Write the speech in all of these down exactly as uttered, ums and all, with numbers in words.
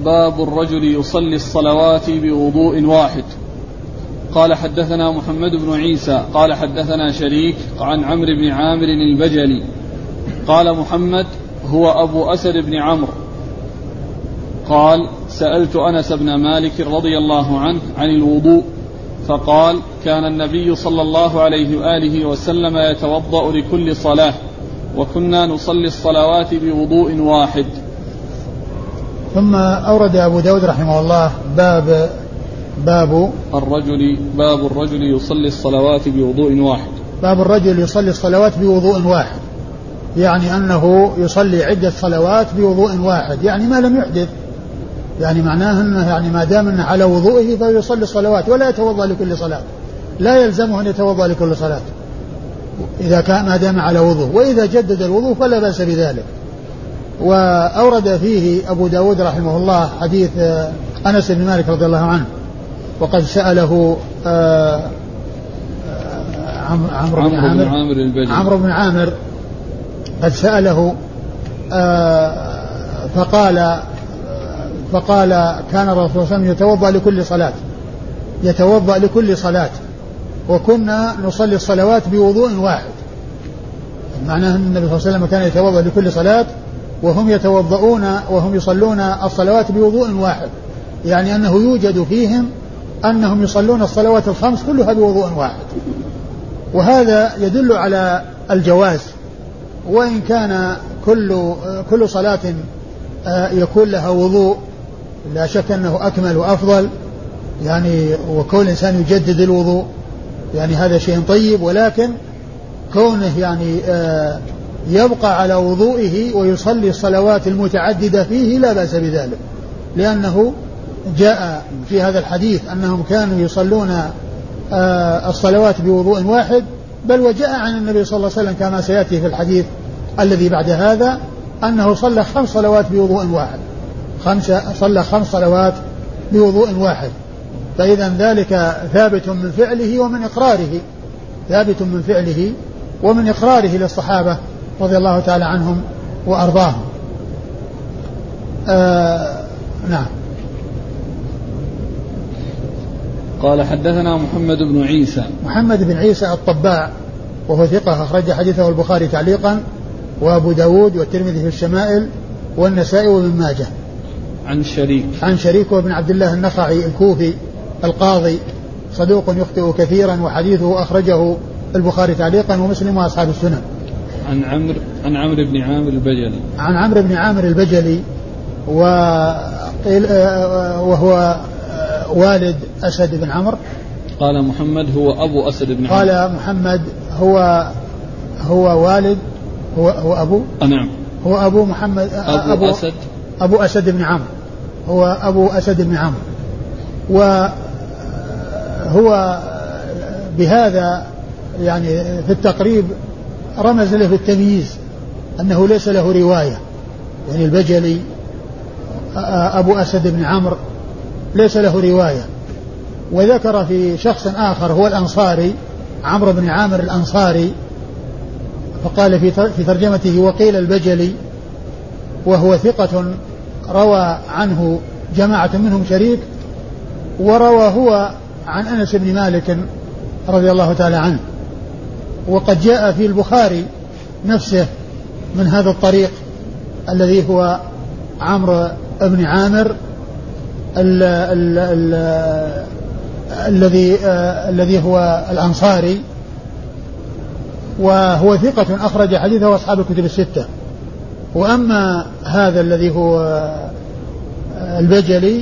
باب الرجل يصلي الصلوات بوضوء واحد. قال حدثنا محمد بن عيسى قال حدثنا شريك عن عمرو بن عامر البجلي قال محمد هو أبو أسد بن عمرو قال سألت أنس بن مالك رضي الله عنه عن الوضوء فقال كان النبي صلى الله عليه وآله وسلم يتوضأ لكل صلاة وكنا نصلي الصلوات بوضوء واحد. ثم أورد أبو داود رحمه الله باب باب الرجل باب الرجل يصلي الصلوات بوضوء واحد. باب الرجل يصلي الصلوات بوضوء واحد، يعني أنه يصلي عدة صلوات بوضوء واحد، يعني ما لم يحدث، يعني معناه أنه يعني ما دام أنه على وضوئه فيصلي الصلوات ولا يتوضأ لكل صلاة، لا يلزمه أن يتوضأ لكل صلاة إذا كان ما دام على وضوء، وإذا جدد الوضوء فلا بأس بذلك. وأورد فيه أبو داود رحمه الله حديث أنس بن مالك رضي الله عنه وقد سأله عمرو بن عامر عمرو بن عامر قد سأله فقال فقال كان الرسول صلى الله عليه وسلم يتوضأ لكل صلاة يتوضأ لكل صلاة وكنا نصلي الصلوات بوضوء واحد، معناه أن النبي صلى الله عليه وسلم كان يتوضأ لكل صلاة وهم يتوضؤون وهم يصلون الصلوات بوضوء واحد، يعني أنه يوجد فيهم أنهم يصلون الصلوات الخمس كلها بوضوء واحد، وهذا يدل على الجواز، وإن كان كل كل صلاة يكون لها وضوء لا شك أنه أكمل وأفضل، يعني وكل إنسان يجدد الوضوء يعني هذا شيء طيب، ولكن كونه يعني يبقى على وضوئه ويصلي الصلوات المتعددة فيه لا بأس بذلك، لأنه جاء في هذا الحديث أنهم كانوا يصلون الصلوات بوضوء واحد، بل وجاء عن النبي صلى الله عليه وسلم كما سيأتي في الحديث الذي بعد هذا أنه صلى خمس صلوات بوضوء واحد، خمسة صلى خمس صلوات بوضوء واحد، فإذا ذلك ثابت من فعله ومن إقراره ثابت من فعله ومن إقراره للصحابة رضي الله تعالى عنهم وأرضاهم. آه نعم. قال حدثنا محمد بن عيسى محمد بن عيسى الطباع وهو ثقة أخرج حديثه البخاري تعليقا وأبو داود والترمذي في الشمائل والنسائي وابن ماجه. عن شريك عن شريك وابن عبد الله النخعي الكوفي القاضي صدوق يخطئ كثيرا وحديثه أخرجه البخاري تعليقا ومسلم وأصحاب السنن. عن عمرو عن عمرو بن عامر البجلي عن عمرو بن عامر البجلي وهو والد أسد بن عمرو. قال محمد هو أبو أسد بن عمرو. قال محمد هو هو والد هو هو أبو نعم هو أبو محمد أبو, أبو أسد أبو أسد بن عمرو هو أبو أسد بن عمرو، وهو بهذا يعني في التقريب رمز له بالتمييز أنه ليس له رواية، يعني البجلي أبو أسد بن عمرو ليس له رواية. وذكر في شخص آخر هو الأنصاري عمرو بن عامر الأنصاري، فقال في ترجمته وقيل البجلي، وهو ثقة روى عنه جماعة منهم شريك، وروى هو عن أنس بن مالك رضي الله تعالى عنه، وقد جاء في البخاري نفسه من هذا الطريق الذي هو عمرو بن عامر الذي الذي هو الأنصاري، وهو ثقة أخرج حديثه أصحاب الكتب الستة. وأما هذا الذي هو البجلي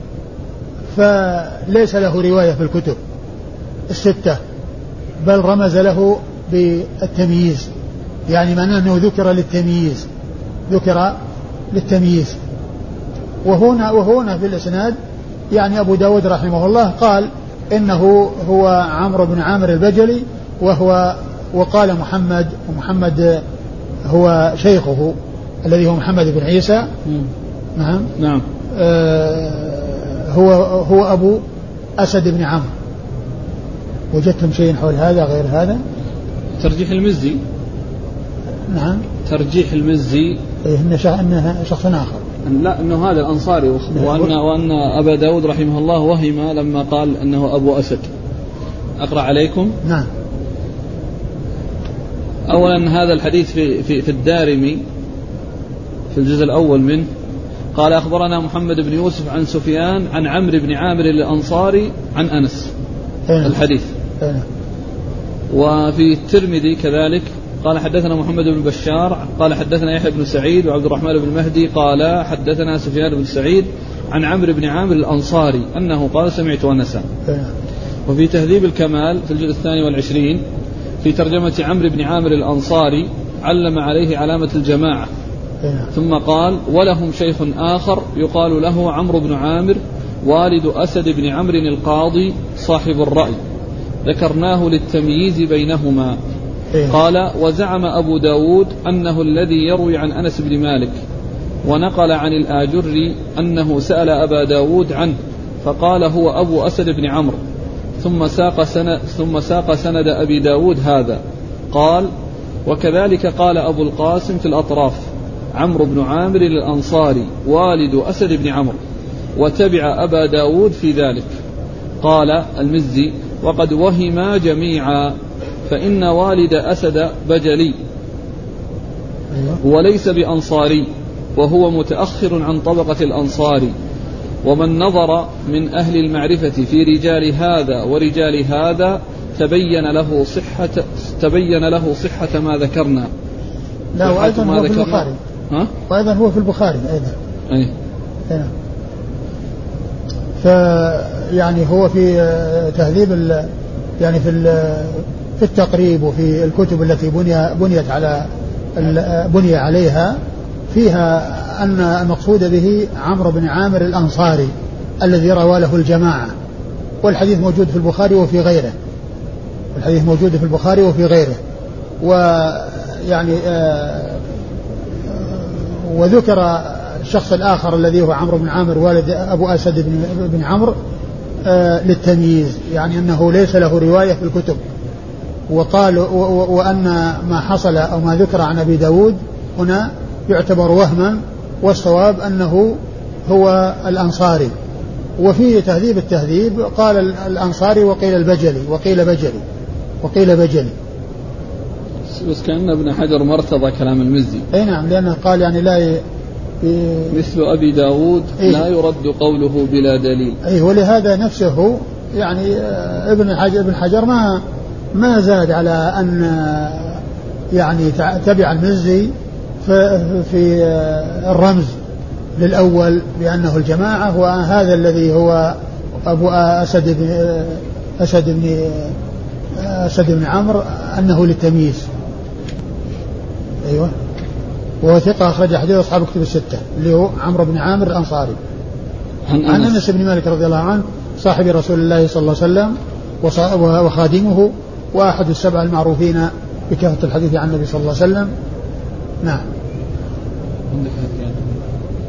فليس له رواية في الكتب الستة، بل رمز له بالتمييز، يعني معناه أنه ذكر للتمييز ذكر للتمييز. وهنا وهنا في الإسناد يعني أبو داود رحمه الله قال إنه هو عمرو بن عامر البجلي، وهو وقال محمد ومحمد هو شيخه الذي هو محمد بن عيسى. نعم نعم آه هو هو أبو أسد بن عمرو. وجدتم شيء حول هذا غير هذا؟ ترجيح المزي. نعم ترجيح المزي إنه شخص آخر. لا أنه هذا الأنصاري، وأن, وأن أبا داود رحمه الله وهم لما قال أنه أبو أسد. أقرأ عليكم. نعم. أولا هذا الحديث في, في, في الدارمي في الجزء الأول منه قال أخبرنا محمد بن يوسف عن سفيان عن عمرو بن عامر الأنصاري عن أنس الحديث. وفي الترمذي كذلك قال حدثنا محمد بن بشار قال حدثنا يحيى بن سعيد وعبد الرحمن بن مهدي قال حدثنا سفيان بن سعيد عن عمرو بن عامر الأنصاري أنه قال سمعت أنسا. وفي تهذيب الكمال في الجزء الثاني والعشرين في ترجمة عمرو بن عامر الأنصاري علم عليه علامة الجماعة ثم قال ولهم شيخ آخر يقال له عمرو بن عامر والد أسد بن عمرو القاضي صاحب الرأي ذكرناه للتمييز بينهما. قال وزعم أبو داود أنه الذي يروي عن أنس بن مالك، ونقل عن الآجري أنه سأل أبا داود عنه فقال هو أبو أسد بن عمرو، ثم ساق سند, ثم ساق سند أبي داود هذا. قال وكذلك قال أبو القاسم في الأطراف عمرو بن عامر الأنصاري والد أسد بن عمرو، وتبع أبا داود في ذلك. قال المزي وقد وهما جميعا، فإن والد أسد بجلي وليس بأنصاري، وهو متأخر عن طبقة الأنصاري. ومن نظر من أهل المعرفة في رجال هذا ورجال هذا تبين له صحة تبين له صحة ما ذكرنا. لا وأيضا هو في البخاري. ها؟ وأيضا هو في البخاري أيضا. أي. أي. فيعني هو في تهذيب ال يعني في في التقريب وفي الكتب التي بني بنيت على بني عليها فيها أن المقصود به عمرو بن عامر الأنصاري الذي روى له الجماعة، والحديث موجود في البخاري وفي غيره، والحديث موجود في البخاري وفي غيره. ويعني آه وذكر الشخص الآخر الذي هو عمرو بن عامر والد أبو أسد بن, بن عمرو آه للتمييز، يعني أنه ليس له رواية في الكتب. وقال وأن ما حصل أو ما ذكر عن أبي داود هنا يعتبر وهما، والصواب أنه هو الأنصاري. وفي تهذيب التهذيب قال الأنصاري وقيل البجلي وقيل بجلي وقيل بجلي. بس كأن ابن حجر مرتضى كلام المزي. أي نعم، لأنه قال يعني لا ي... مثل أبي داود إيه؟ لا يرد قوله بلا دليل. أي ولهذا نفسه يعني ابن حجر, ابن حجر ما ما زاد على أن يعني تبع المزي في, في الرمز للأول بأنه الجماعة، وهذا الذي هو أبو أسد بن أسد بن أسد بن عمرو أنه للتمييز. أيوة. وهو ثقة أخرج حديث أصحاب كتب الستة اللي هو عمرو بن عامر الأنصاري عن أنس بن مالك رضي الله عنه صاحب رسول الله صلى الله عليه وسلم وخادمه وأحد السبع المعروفين بكثرة الحديث عن النبي صلى الله عليه وسلم. نعم.